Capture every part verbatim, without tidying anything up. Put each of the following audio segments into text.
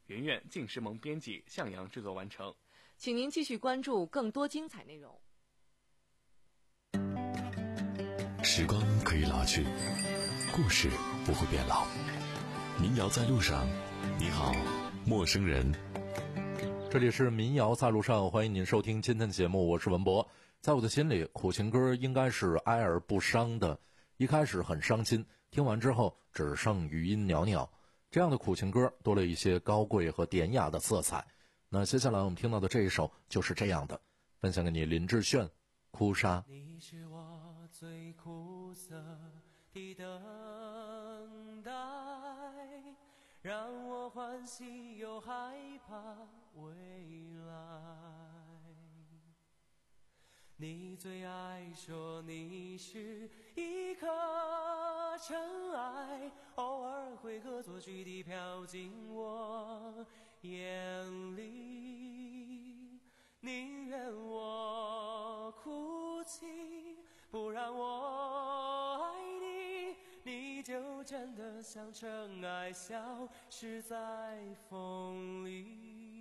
圆圆、静时萌编辑，向阳制作完成。 请您继续关注更多精彩内容。 时光可以老去，故事不会变老。民谣在路上，你好，陌生人。 这里是民谣在路上，欢迎您收听今天的节目，我是文博。在我的心里，苦情歌应该是哀而不伤的，一开始很伤心，听完之后只剩余音袅袅。这样的苦情歌多了一些高贵和典雅的色彩。那接下来我们听到的这一首就是这样的，分享给你林志炫，哭砂。 你是我最苦涩的等待，让我欢喜又害怕未来。你最爱说你是一颗尘埃，偶尔会恶作剧地飘进我眼里，宁愿我哭泣，不让我爱你，你就真的像尘埃消失在风里。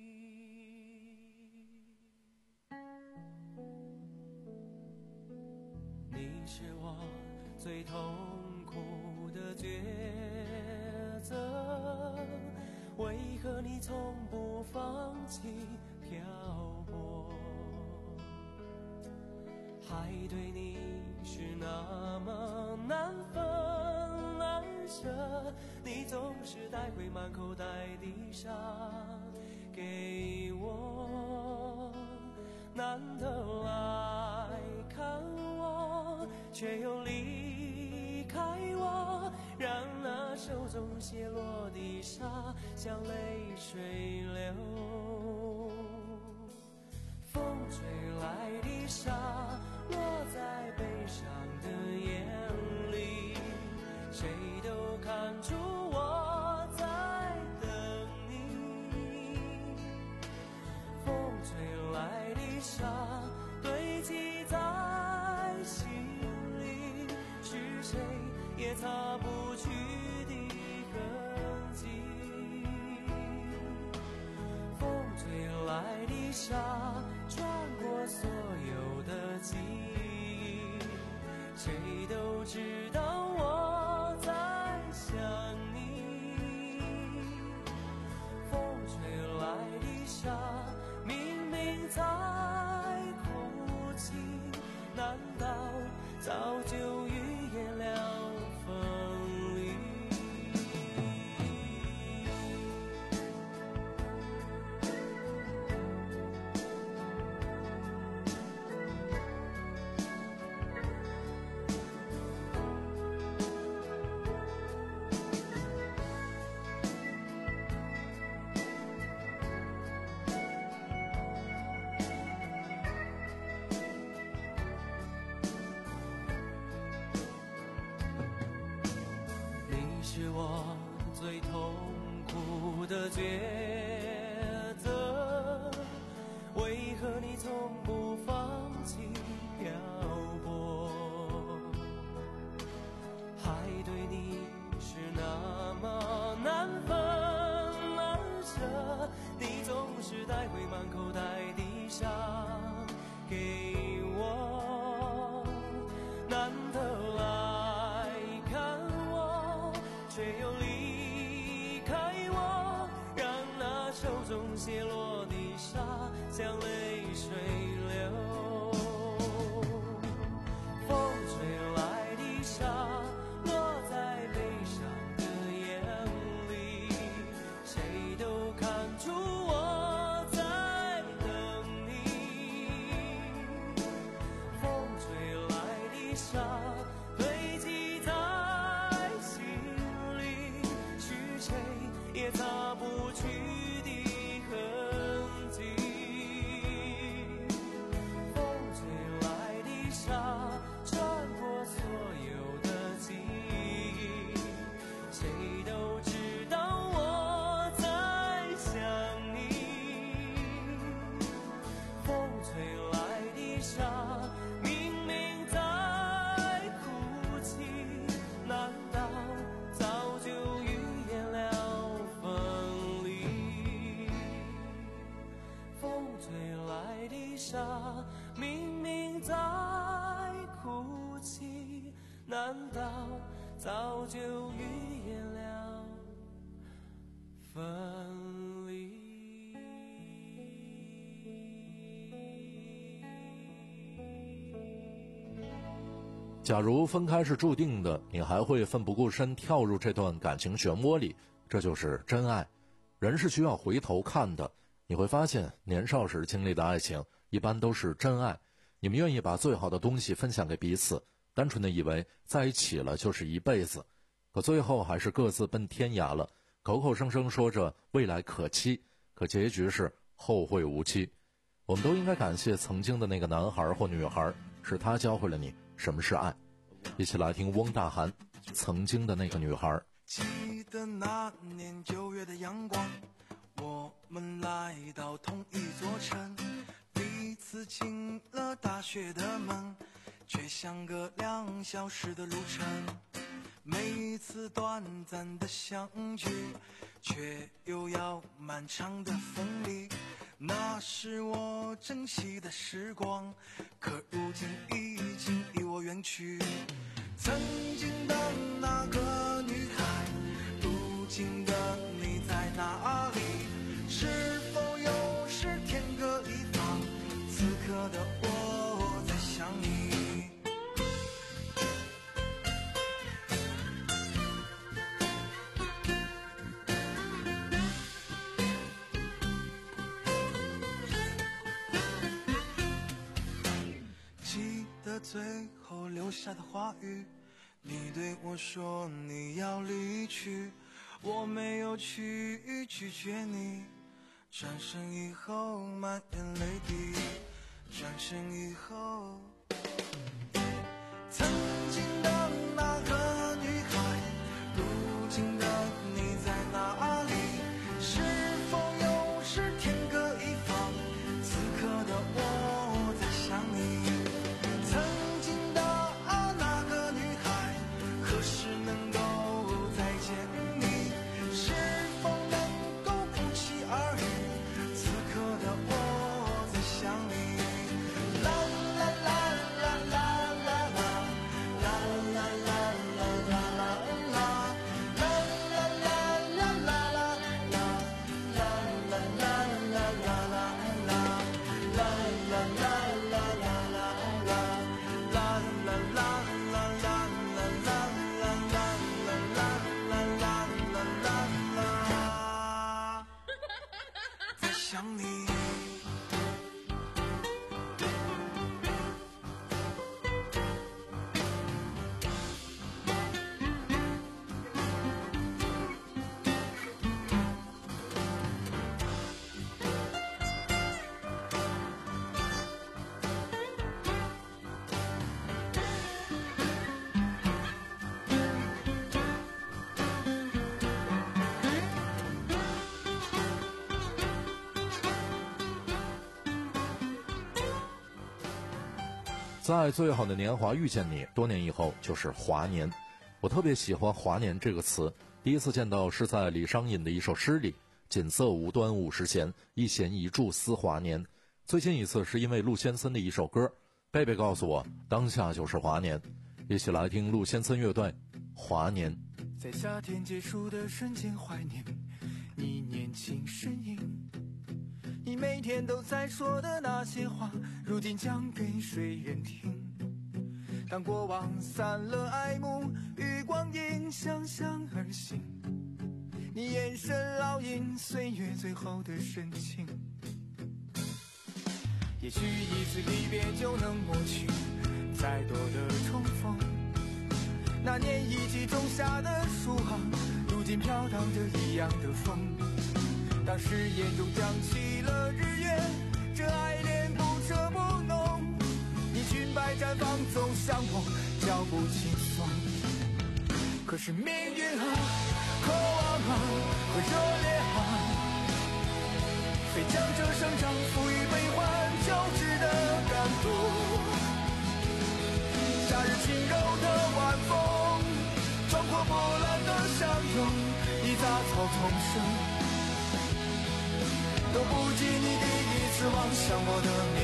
你是我最痛苦的抉择，为何你从不放弃漂泊？海对你是那么难分难舍，你总是带回满口袋的沙给我，难得来看我，却又离开我，让那手中泻落的沙像泪水流。风吹来的沙落在悲伤的眼里，谁都看出我在等你。风吹来的沙堆积在心里，是谁也擦不去的痕迹。风吹来的沙穿过所有的记忆，谁都知道我在想你。风吹来的沙明明在哭泣，难道早就预言了分离？是我最痛苦的抉择，为何你从不放弃漂泊？海对你是那么难分难舍，你总是带回满口袋的沙给我，难得来看我，却又离开我，让那手中泻落的沙像泪水流。风吹来的沙落在悲伤的眼里，谁都看出我在等你。风吹来的沙堆积在心里，是谁也擦不去的痕迹。风吹来的沙穿过所有的记忆，谁都知道我在想你。风吹来的沙明明在哭泣，难道早就预言了分离？ 沙，明明在哭泣，难道早就预言了分离？ 假如分开是注定的，你还会奋不顾身跳入这段感情漩涡里，这就是真爱。人是需要回头看的，你会发现年少时经历的爱情一般都是真爱，你们愿意把最好的东西分享给彼此，单纯的以为在一起了就是一辈子，可最后还是各自奔天涯了，口口声声说着未来可期，可结局是后会无期。我们都应该感谢曾经的那个男孩或女孩，是他教会了你什么是爱。一起来听翁大涵《曾经的那个女孩》。 记得那年九月的阳光，我们来到同一座城，彼此进了大学的门，却相隔两小时的路程。每一次短暂的相聚，却又要漫长的分离。那是我珍惜的时光，可如今已经离我远去。曾经的那个女孩，如今的你在哪里？是否又是天各一方？此刻的我在想你。记得最后留下的话语，你对我说你要离去，我没有去拒绝你。转身以后满眼泪滴，转身以后，曾经的那个女孩，如今的你在哪里？是否又是天各一方？此刻的我在想你。曾经的啊那个女孩，何时能够再见你？是否能够不期而遇？此刻的我在想你。啦啦啦啦啦啦啦，啦啦啦啦啦啦啦，啦啦啦啦啦啦啦，啦啦啦啦啦啦啦，啦啦啦啦啦啦啦。在想你。 在最好的年华遇见你，多年以后就是华年。我特别喜欢华年这个词，第一次见到是在李商隐的一首诗里，锦瑟无端五十弦，一弦一柱思华年。最近一次是因为陆先森的一首歌，贝贝告诉我当下就是华年。一起来听陆先森乐队华年。 在夏天结束的瞬间怀念你年轻身影，你每天都在说的那些话，如今讲给谁人听？当过往散了爱慕，与光阴相向而行，你眼神烙印岁月最后的深情。也许一次离别就能抹去再多的重逢，那年一起种下的树啊，如今飘荡着一样的风。当誓言中降起了日月，这爱恋不彻不浓，你裙摆绽放总像我脚步轻松。可是命运啊，渴望啊和热烈啊，非将这生长赋予悲欢交织的感动。夏日轻柔的晚风，壮阔波澜的相拥，一杂草丛生，都不及你第一次望向我的面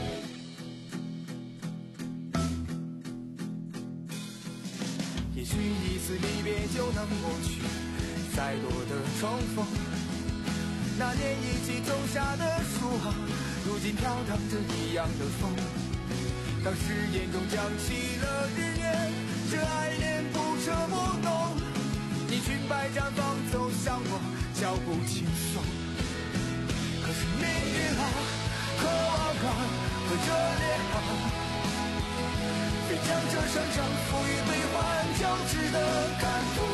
容。也许一次离别就能抹去再多的重逢，那年一起种下的树啊，如今飘荡着一样的风。当誓言中降起了日月，这爱恋不彻不浓。你裙摆绽放走向我，脚步轻松。可是命运啊，渴望啊，和热烈啊，非将这生长赋予悲欢交织的感动。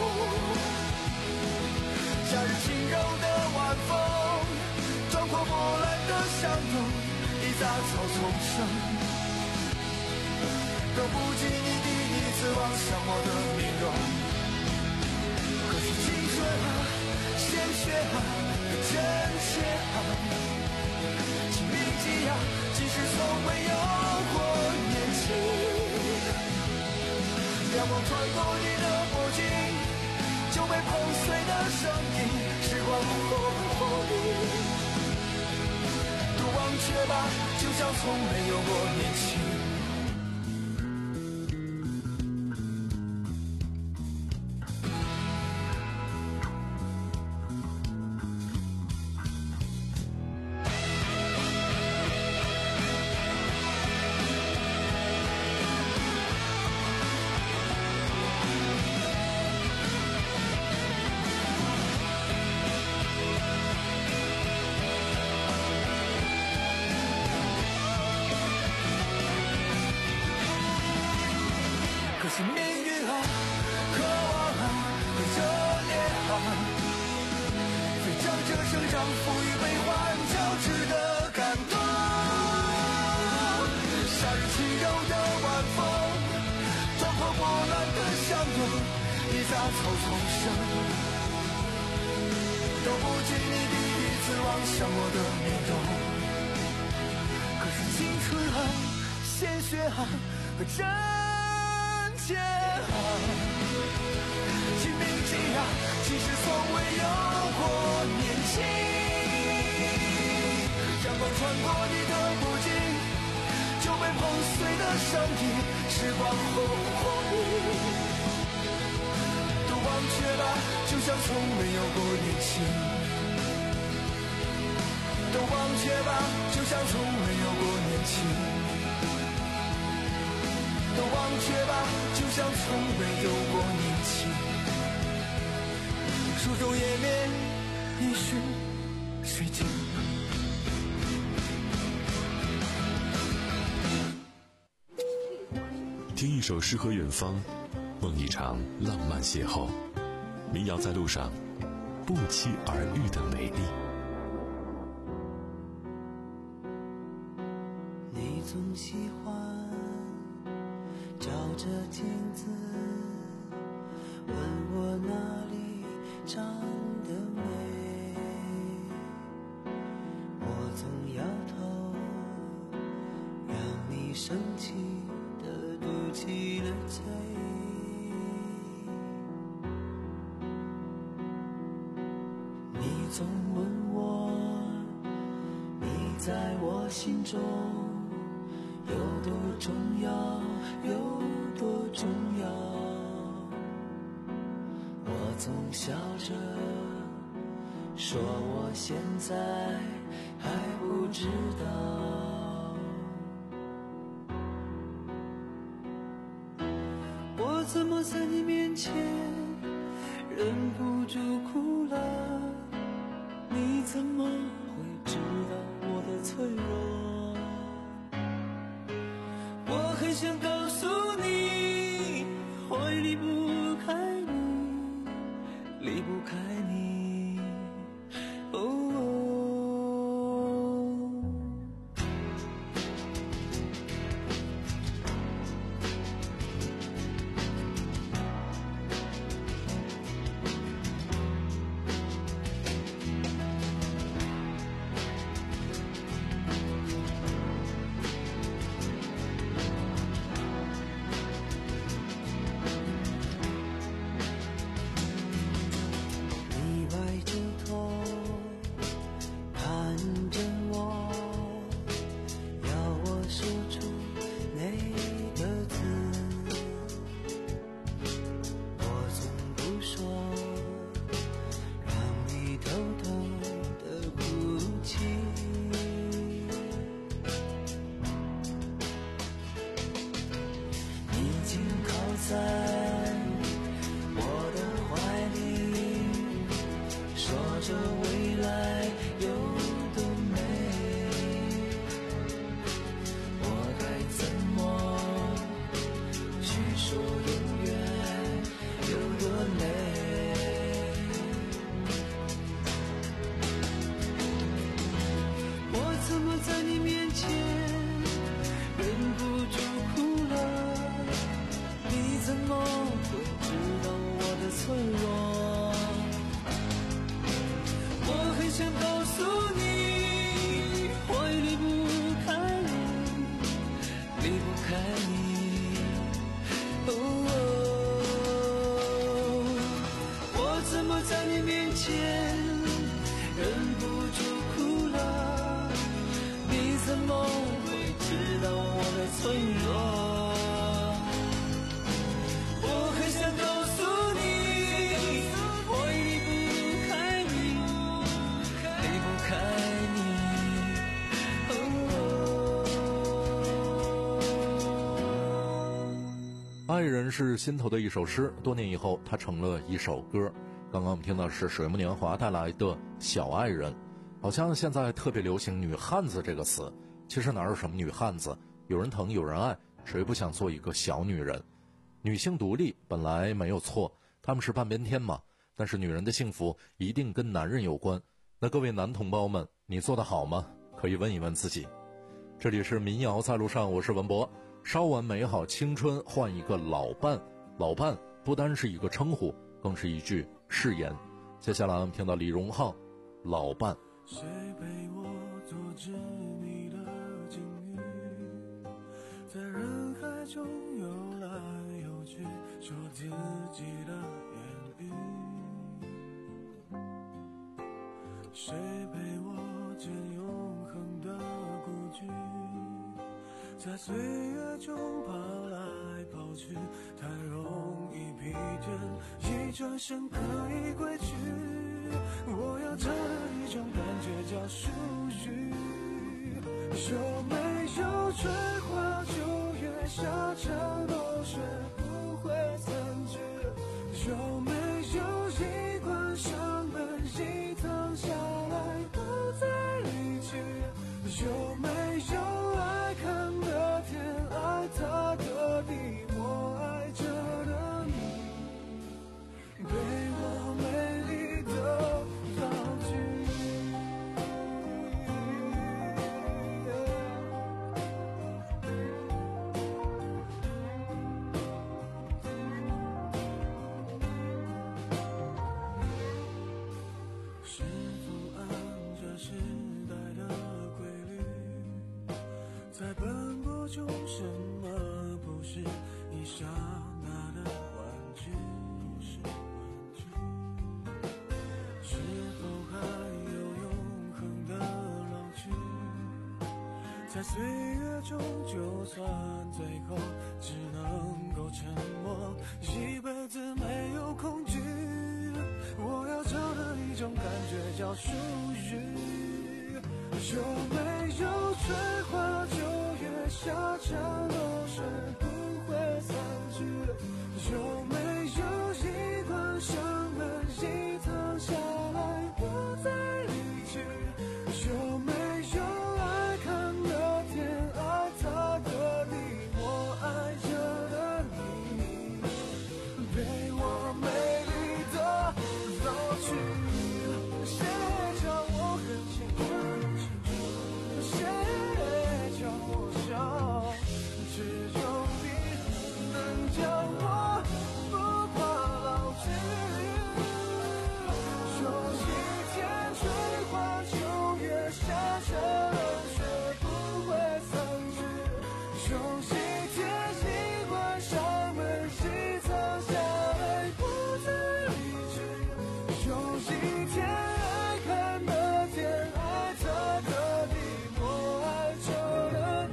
夏日轻柔的晚风，壮阔波澜的相拥，一杂草丛生。都不及你第一次望向我的面容。可是青春啊，鲜血啊，真切啊，请铭记啊，即使从没有过年轻。阳光穿过你的脖颈，就被碰碎的声音，时光后后你都忘却吧，就像从没有过年轻。可是命运啊，渴望啊，和热烈啊，非将这生长赋予悲欢交织的感动。夏日轻柔的晚风，壮阔波澜的相拥，一杂草丛生。都不及你第一次望向我的面容。可是青春啊，鲜血啊，和真切啊，请铭记啊，即使从未有过年轻。阳光穿过你的脖颈，就被碰碎的声音，时光后后你都忘却吧，就像从没有过年轻。都忘却吧，就像从没有过年轻。都忘却吧，就像从没有过年轻。书中页面已是水晶。 听一首诗和远方，梦一场浪漫邂逅。民谣在路上，不期而遇的美丽。 你总喜欢照着镜子，问我哪里长得美，我总摇头，让你生气的嘟起了嘴。你总问我，你在我心中有多重要，有多重要？我总笑着说我现在还不知道。我怎么在你面前忍不住哭了？你怎么会知道我的脆弱？我很想告诉你，会离不开你，离不开你。哦哦在你面前忍不住哭了，你怎么会知道我的脆弱？我很想告诉你，我也离不开你，离不开你。哦哦，我怎么在你面前忍不住哭了？你怎么会知道我的脆弱？我很想告诉你，我已离不开你，离不开你。 哦，爱人是心头的一首诗，多年以后它成了一首歌。刚刚我们听到是水木年华带来的《小爱人》。好像现在特别流行女汉子这个词，其实哪有什么女汉子，有人疼有人爱，谁不想做一个小女人？女性独立本来没有错，她们是半边天嘛，但是女人的幸福一定跟男人有关。那各位男同胞们，你做得好吗？可以问一问自己。这里是民谣在路上，我是文博。稍完美好青春，换一个老伴。老伴不单是一个称呼，更是一句誓言。接下来我们听到李荣浩《老伴》。 谁陪我做执迷的境遇，在人海中游来游去，说自己的言语。谁陪我见永恒的孤寂，在岁月中跑来跑去，太容易疲倦，一转身可以归去。我要找的一种感觉叫属于，有没有春花秋月夏蝉落雪不会散去，有没有一关上门一趟下来不再离去，有没有爱看的天爱他的地，我爱着的你，陪我美丽的在奔波中，什么不是一刹那的玩具？不是玩具。是否还有永恒的老去？在岁月中，就算最后只能够沉默，一辈子没有恐惧。我要找的一种感觉叫属于。有没有春花秋月夏蝉落雪不会散去，有没有一关上门一趟下来不再离去，有没有爱看的天爱他的地，我爱着的你，陪我美丽的老去。谁叫我很清楚，谁叫我笑，只有你能叫我不怕老去。有一天春花秋月夏蝉落雪不会散去，有一天一关上门一趟下来不再离去，有一天爱看的天爱他的地，我爱着的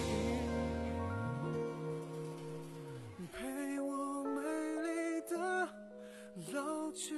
你，陪我美丽的老去。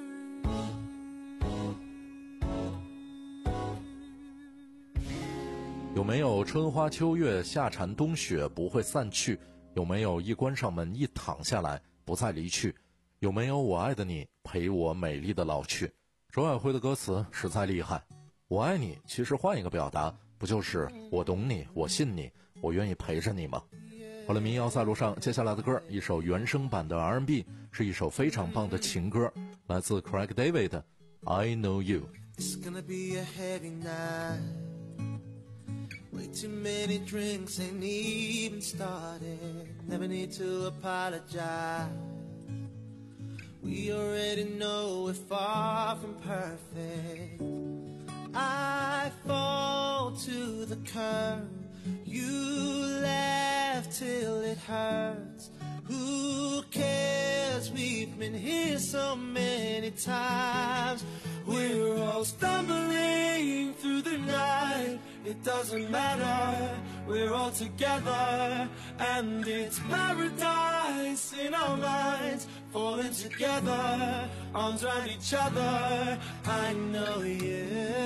有没有春花秋月夏蝉冬雪不会散去？有没有一关上门一躺下来不再离去？有没有我爱的你陪我美丽的老去？周亚辉的歌词实在厉害。我爱你其实换一个表达，不就是我懂你，我信你，我愿意陪着你吗？好了，民谣在路上，接下来的歌一首原声版的 R and B， 是一首非常棒的情歌，来自 Craig David 的 I Know You。 It's gonna be a heavy night. Way too many drinks ain't even started. Never need to apologize. We already know we're far from perfect. I fall to the curb. You laugh till it hurts. Who cares? We've been here so many times. We're all stumbling through the night. It doesn't matter, we're all together. And it's paradise in our minds. Falling together, arms around each other. I know you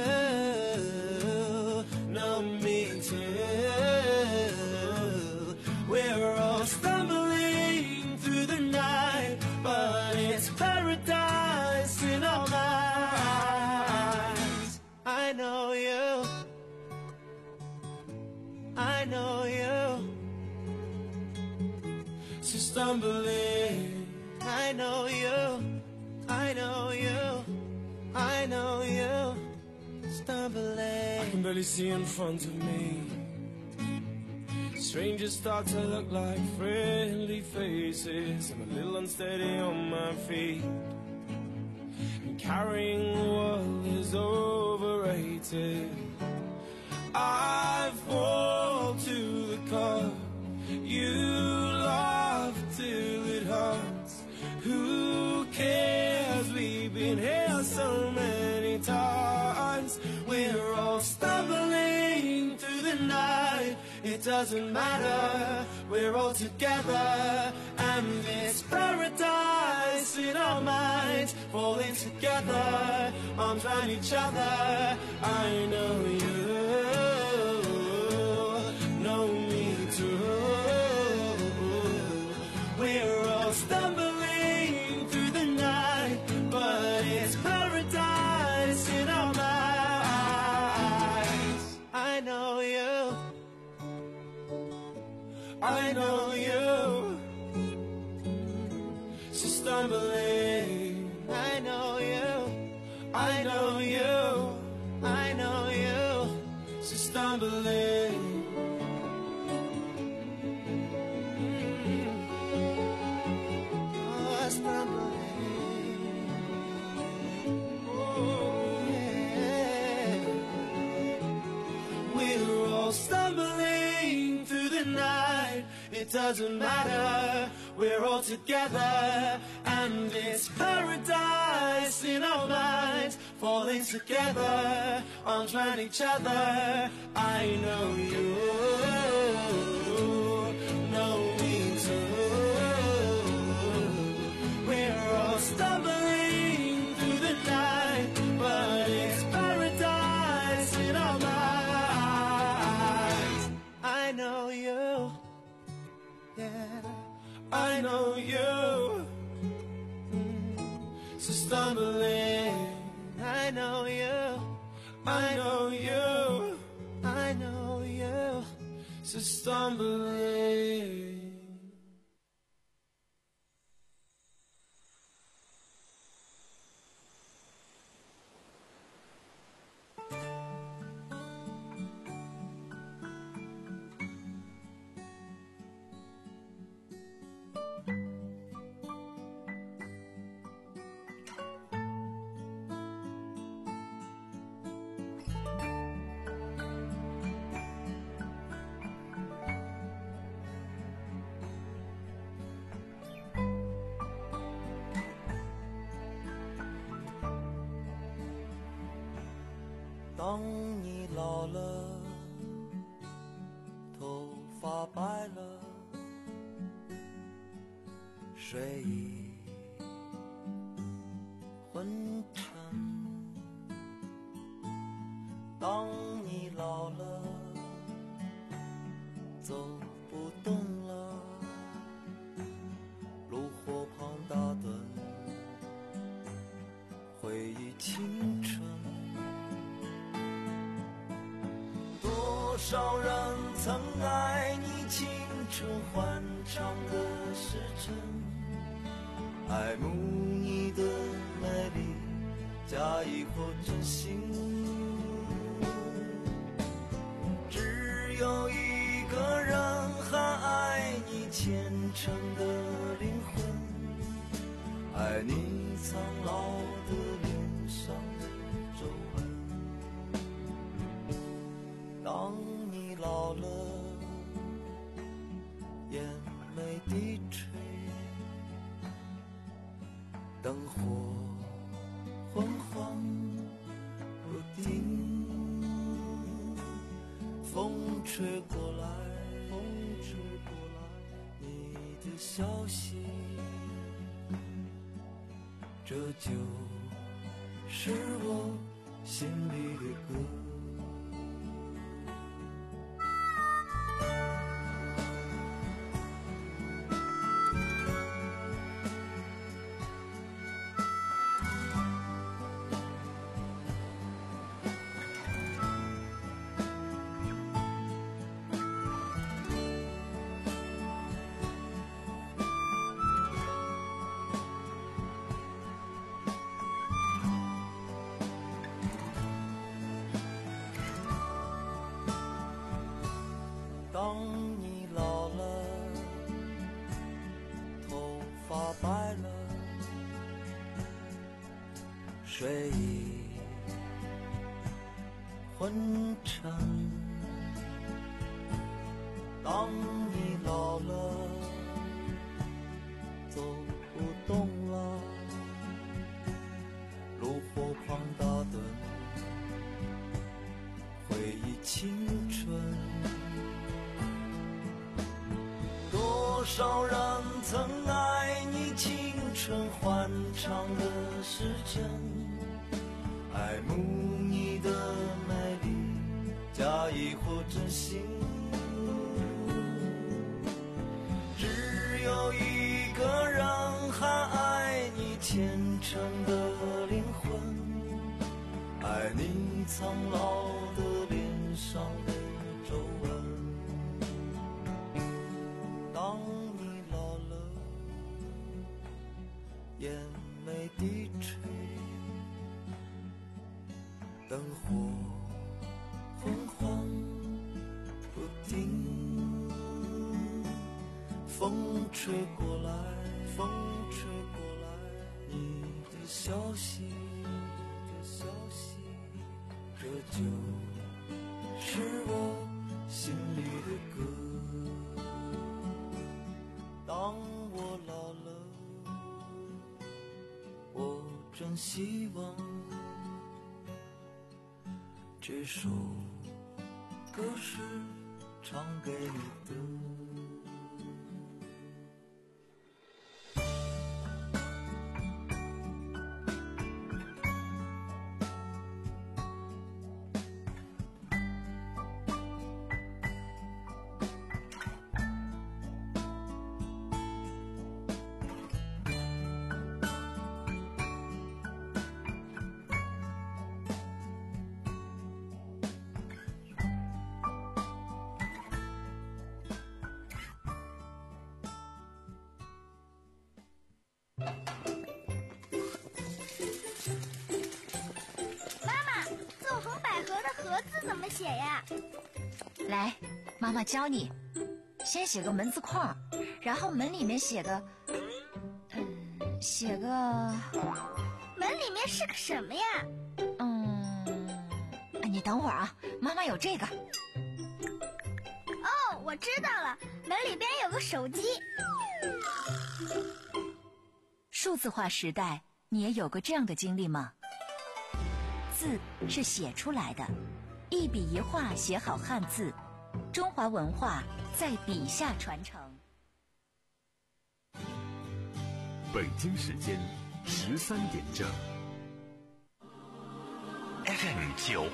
know me too. We're all stumbling through the night, but it's paradise in our minds. I know you, I know you. So stumbling, I know you, I know you, I know you. Stumbling, I can barely see in front of me. Strangers start to look like friendly faces. I'm a little unsteady on my feet, and carrying the world is overrated. I fall to the car. You laugh till it hurts. Who cares? We've been here so many times. We're all stumbling through the night. It doesn't matter, we're all together. And it's paradise in our minds. Falling together, arms around each other. I know you know me too. We're all stumbling through the night, but it's paradise in our minds. I know you, I know you. So stumbling, I know you, I know you, I know you. So stumbling. Stumbling through the night, it doesn't matter, we're all together. And it's paradise in our minds. Falling together, arms around each other. I know you know me too. We're all stumbling through the night, but it's paradise in our minds. I know you, yeah, I know you. Mm. So stumbling, I know you, I know you, I know you. So stumbling.当你老了，头发白了，睡意昏沉。当你老了，走不动了，炉火旁打盹，回忆青春。多少人曾爱你青春欢畅的时辰，爱慕你的美丽，假意或真心。只当你老了，眼眉低垂，灯火昏黄不定，风吹过来，风吹过来，你的消息，这就是我心里的歌。当你老了，头发白了，睡意昏沉。当你老了，走不动了，炉火旁打盹，回忆青春。多少人曾爱你青春欢畅的时间，爱慕你的美丽，假意或真心。只有一个人还爱你虔诚的灵魂，爱你苍老的脸上的皱纹。当你老了，眼眉低垂，灯火昏黄不定，风吹过来，风吹过来，你的消息，你的消息，这就是我心里的歌。当我老了，我真希望这首歌是唱给你的。 怎么写呀？ 来，妈妈教你。先写个门字框，然后门里面写个，嗯，写个。 门里面是个什么呀？ 嗯，你等会儿啊，妈妈有这个。 哦，我知道了，门里边有个手机。 数字化时代，你也有过这样的经历吗？字是写出来的，一笔一画写好汉字，中华文化在笔下传承。 北京时间十三点整 ，F M 九。